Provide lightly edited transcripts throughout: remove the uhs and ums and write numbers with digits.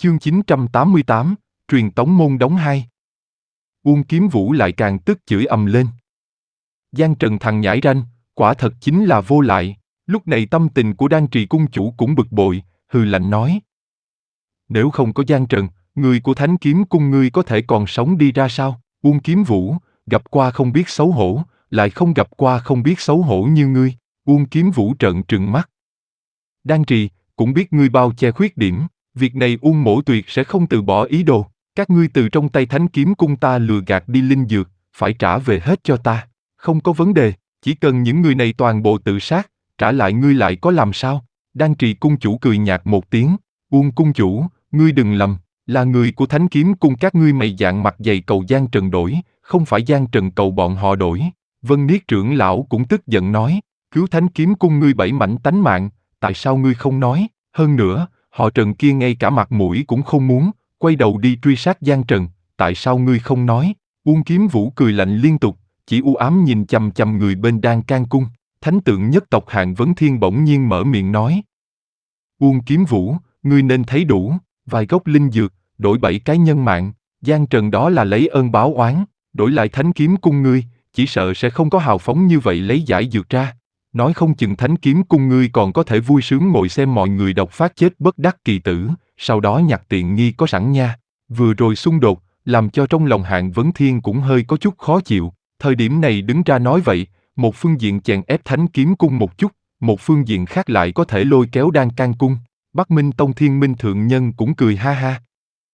Chương 988, truyền tống môn đóng 2. Uông Kiếm Vũ lại càng tức chửi ầm lên. Giang Trần thằng nhãi ranh, quả thật chính là vô lại. Lúc này tâm tình của Đan Trì cung chủ cũng bực bội, hừ lạnh nói. Nếu không có Giang Trần, người của Thánh Kiếm Cung ngươi có thể còn sống đi ra sao? Uông Kiếm Vũ, gặp qua không biết xấu hổ, lại không gặp qua không biết xấu hổ như ngươi. Uông Kiếm Vũ trợn trừng mắt. Đan Trì, cũng biết ngươi bao che khuyết điểm, việc này Uông Mỗ tuyệt sẽ không từ bỏ ý đồ. Các ngươi từ trong tay Thánh Kiếm Cung ta lừa gạt đi linh dược, phải trả về hết cho ta. Không có vấn đề, chỉ cần những người này toàn bộ tự sát, trả lại ngươi lại có làm sao? Đan Trì cung chủ cười nhạt một tiếng. Uông cung chủ, ngươi đừng lầm, là người của Thánh Kiếm Cung các ngươi mày dạn mặt dày cầu Giang Trần đổi, không phải Giang Trần cầu bọn họ đổi. Vân Niết trưởng lão cũng tức giận nói, cứu Thánh Kiếm Cung ngươi 7 mảnh tánh mạng, tại sao ngươi không nói? Hơn nữa, họ Trần kia ngay cả mặt mũi cũng không muốn, quay đầu đi truy sát Giang Trần, tại sao ngươi không nói? Uông Kiếm Vũ cười lạnh liên tục, chỉ u ám nhìn chằm chằm người bên Đan Can Cung. Thánh tượng nhất tộc Hạng Vấn Thiên bỗng nhiên mở miệng nói. Uông Kiếm Vũ, ngươi nên thấy đủ, vài gốc linh dược, đổi 7 cái nhân mạng, Giang Trần đó là lấy ơn báo oán, đổi lại Thánh Kiếm Cung ngươi, chỉ sợ sẽ không có hào phóng như vậy lấy giải dược ra. Nói không chừng Thánh Kiếm Cung ngươi còn có thể vui sướng ngồi xem mọi người độc phát chết bất đắc kỳ tử, sau đó nhặt tiện nghi có sẵn nha. Vừa rồi xung đột, làm cho trong lòng Hạng Vấn Thiên cũng hơi có chút khó chịu, thời điểm này đứng ra nói vậy, một phương diện chèn ép Thánh Kiếm Cung một chút, một phương diện khác lại có thể lôi kéo Đan Can Cung. Bắc Minh Tông Thiên Minh Thượng Nhân cũng cười ha ha.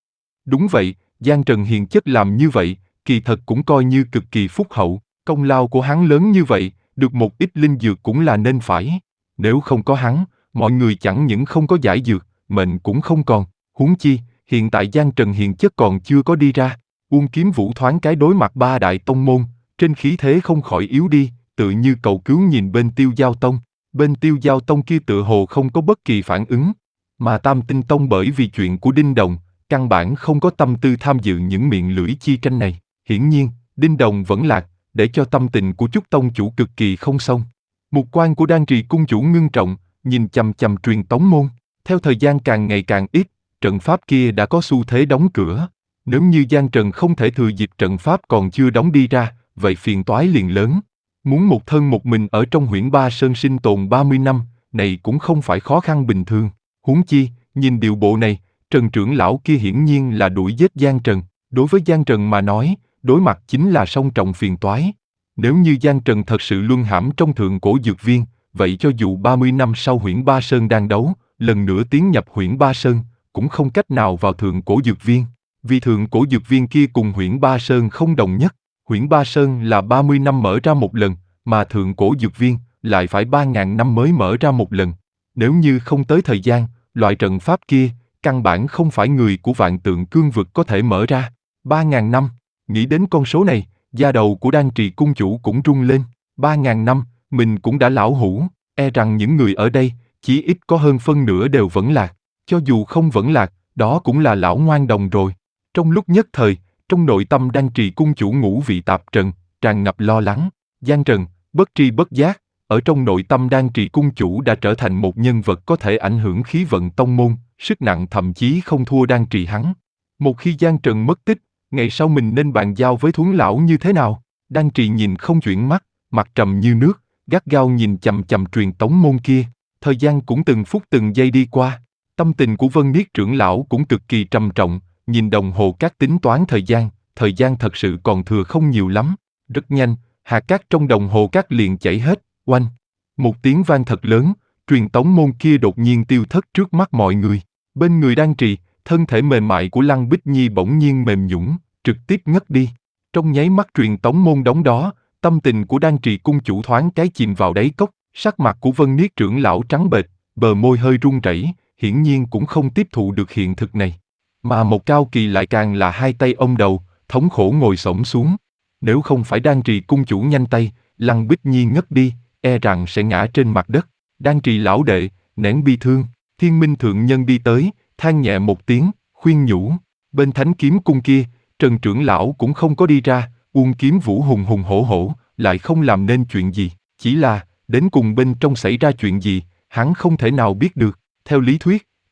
Đúng vậy, Giang Trần hiền chất làm như vậy, kỳ thật cũng coi như cực kỳ phúc hậu, công lao của hắn lớn như vậy, được một ít linh dược cũng là nên phải. Nếu không có hắn, mọi người chẳng những không có giải dược, mệnh cũng không còn. Huống chi, hiện tại Giang Trần hiền chất còn chưa có đi ra. Uông Kiếm Vũ thoáng cái đối mặt 3 đại tông môn, trên khí thế không khỏi yếu đi, tự như cầu cứu nhìn bên Tiêu Giao Tông. Bên Tiêu Giao Tông kia tựa hồ không có bất kỳ phản ứng. Mà Tam Tinh Tông bởi vì chuyện của Đinh Đồng, căn bản không có tâm tư tham dự những miệng lưỡi chi tranh này. Hiển nhiên, Đinh Đồng vẫn lạc, để cho tâm tình của Chúc Tông chủ cực kỳ không xong. Mục quan của Đan Trì cung chủ ngưng trọng, nhìn chằm chằm truyền tống môn. Theo thời gian càng ngày càng ít, trận pháp kia đã có xu thế đóng cửa. Nếu như Giang Trần không thể thừa dịp trận pháp còn chưa đóng đi ra, vậy phiền toái liền lớn. Muốn một thân một mình ở trong Huyễn Ba Sơn sinh tồn 30 năm, này cũng không phải khó khăn bình thường. Huống chi, nhìn điệu bộ này, Trần trưởng lão kia hiển nhiên là đuổi giết Giang Trần. Đối với Giang Trần mà nói, đối mặt chính là song trọng phiền toái. Nếu như Giang Trần thật sự luân hãm trong thượng cổ dược viên, vậy cho dù 30 năm sau Huyễn Ba Sơn đang đấu, lần nữa tiến nhập Huyễn Ba Sơn, cũng không cách nào vào thượng cổ dược viên. Vì thượng cổ dược viên kia cùng Huyễn Ba Sơn không đồng nhất. Huyễn Ba Sơn là 30 năm mở ra một lần, mà thượng cổ dược viên lại phải 3.000 năm mới mở ra một lần. Nếu như không tới thời gian, loại trận pháp kia, căn bản không phải người của Vạn Tượng Cương Vực có thể mở ra. 3.000 năm, nghĩ đến con số này, da đầu của Đan Trì cung chủ cũng rung lên. 3.000 năm, mình cũng đã lão hủ, e rằng những người ở đây, chỉ ít có hơn phân nửa đều vẫn lạc. Cho dù không vẫn lạc, đó cũng là lão ngoan đồng rồi. Trong lúc nhất thời, trong nội tâm Đan Trì cung chủ ngũ vị tạp trần, tràn ngập lo lắng. Giang Trần, bất tri bất giác, ở trong nội tâm Đan Trì cung chủ đã trở thành một nhân vật có thể ảnh hưởng khí vận tông môn, sức nặng thậm chí không thua Đan Trì hắn. Một khi Giang Trần mất tích, ngày sau mình nên bàn giao với Thuấn lão như thế nào? Đan Trì nhìn không chuyển mắt, mặt trầm như nước, gắt gao nhìn chằm chằm truyền tống môn kia. Thời gian cũng từng phút từng giây đi qua, tâm tình của Vân Niết trưởng lão cũng cực kỳ trầm trọng, nhìn đồng hồ các tính toán thời gian thật sự còn thừa không nhiều lắm. Rất nhanh, hạt cát trong đồng hồ các liền chảy hết, oanh. Một tiếng vang thật lớn, truyền tống môn kia đột nhiên tiêu thất trước mắt mọi người. Bên người Đan Trì, thân thể mềm mại của Lăng Bích Nhi bỗng nhiên mềm nhũn, trực tiếp ngất đi. Trong nháy mắt truyền tống môn đóng đó, tâm tình của Đan Trì cung chủ thoáng cái chìm vào đáy cốc, sắc mặt của Vân Niết trưởng lão trắng bệch, bờ môi hơi run rẩy, hiển nhiên cũng không tiếp thụ được hiện thực này. Mà một Cao Kỳ lại càng là hai tay ôm đầu, thống khổ ngồi xổm xuống. Nếu không phải Đan Trì cung chủ nhanh tay, Lăng Bích Nhi ngất đi, e rằng sẽ ngã trên mặt đất. Đan Trì lão đệ, nén bi thương, Thiên Minh Thượng Nhân đi tới, than nhẹ một tiếng, khuyên nhủ. Bên Thánh Kiếm Cung kia, Trần trưởng lão cũng không có đi ra, Uông Kiếm Vũ hùng hùng hổ hổ, lại không làm nên chuyện gì. Chỉ là, đến cùng bên trong xảy ra chuyện gì, hắn không thể nào biết được. Theo lý thuyết,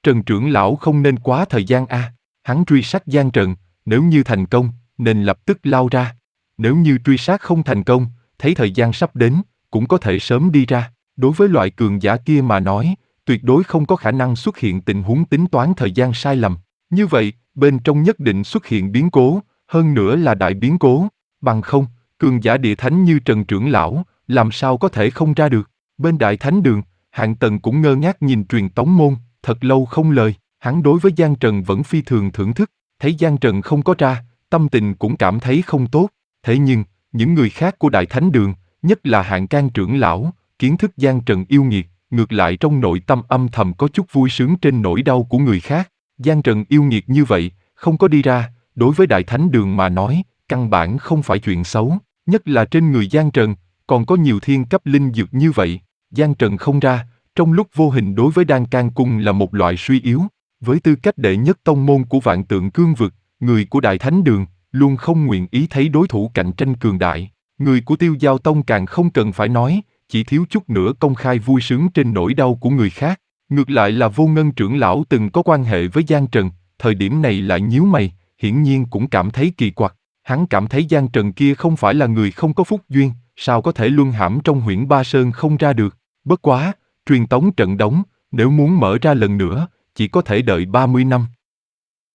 Trần trưởng lão không nên quá thời gian a. Hắn truy sát Giang Trần, nếu như thành công, nên lập tức lao ra. Nếu như truy sát không thành công, thấy thời gian sắp đến, cũng có thể sớm đi ra. Đối với loại cường giả kia mà nói, tuyệt đối không có khả năng xuất hiện tình huống tính toán thời gian sai lầm. Như vậy, bên trong nhất định xuất hiện biến cố, hơn nữa là đại biến cố. Bằng không, cường giả địa thánh như Trần trưởng lão, làm sao có thể không ra được. Bên Đại Thánh Đường, Hạng Tần cũng ngơ ngác nhìn Truyền Tống Môn, thật lâu không lời. Hắn đối với Giang Trần vẫn phi thường thưởng thức, thấy Giang Trần không có ra, tâm tình cũng cảm thấy không tốt. Thế nhưng, những người khác của Đại Thánh Đường, nhất là Hạng Can trưởng lão, kiến thức Giang Trần yêu nghiệt, ngược lại trong nội tâm âm thầm có chút vui sướng trên nỗi đau của người khác. Giang Trần yêu nghiệt như vậy, không có đi ra, đối với Đại Thánh Đường mà nói, căn bản không phải chuyện xấu, nhất là trên người Giang Trần, còn có nhiều thiên cấp linh dược như vậy. Giang Trần không ra, trong lúc vô hình đối với Đan Can Cung là một loại suy yếu. Với tư cách đệ nhất tông môn của Vạn Tượng Cương Vực, người của Đại Thánh Đường luôn không nguyện ý thấy đối thủ cạnh tranh cường đại. Người của Tiêu Giao Tông càng không cần phải nói, chỉ thiếu chút nữa công khai vui sướng trên nỗi đau của người khác. Ngược lại là Vô Ngân trưởng lão từng có quan hệ với Giang Trần, thời điểm này lại nhíu mày, hiển nhiên cũng cảm thấy kỳ quặc. Hắn cảm thấy Giang Trần kia không phải là người không có phúc duyên, sao có thể luân hãm trong Huyễn Ba Sơn không ra được. Bất quá, truyền tống trận đóng, nếu muốn mở ra lần nữa, chỉ có thể đợi 30 năm.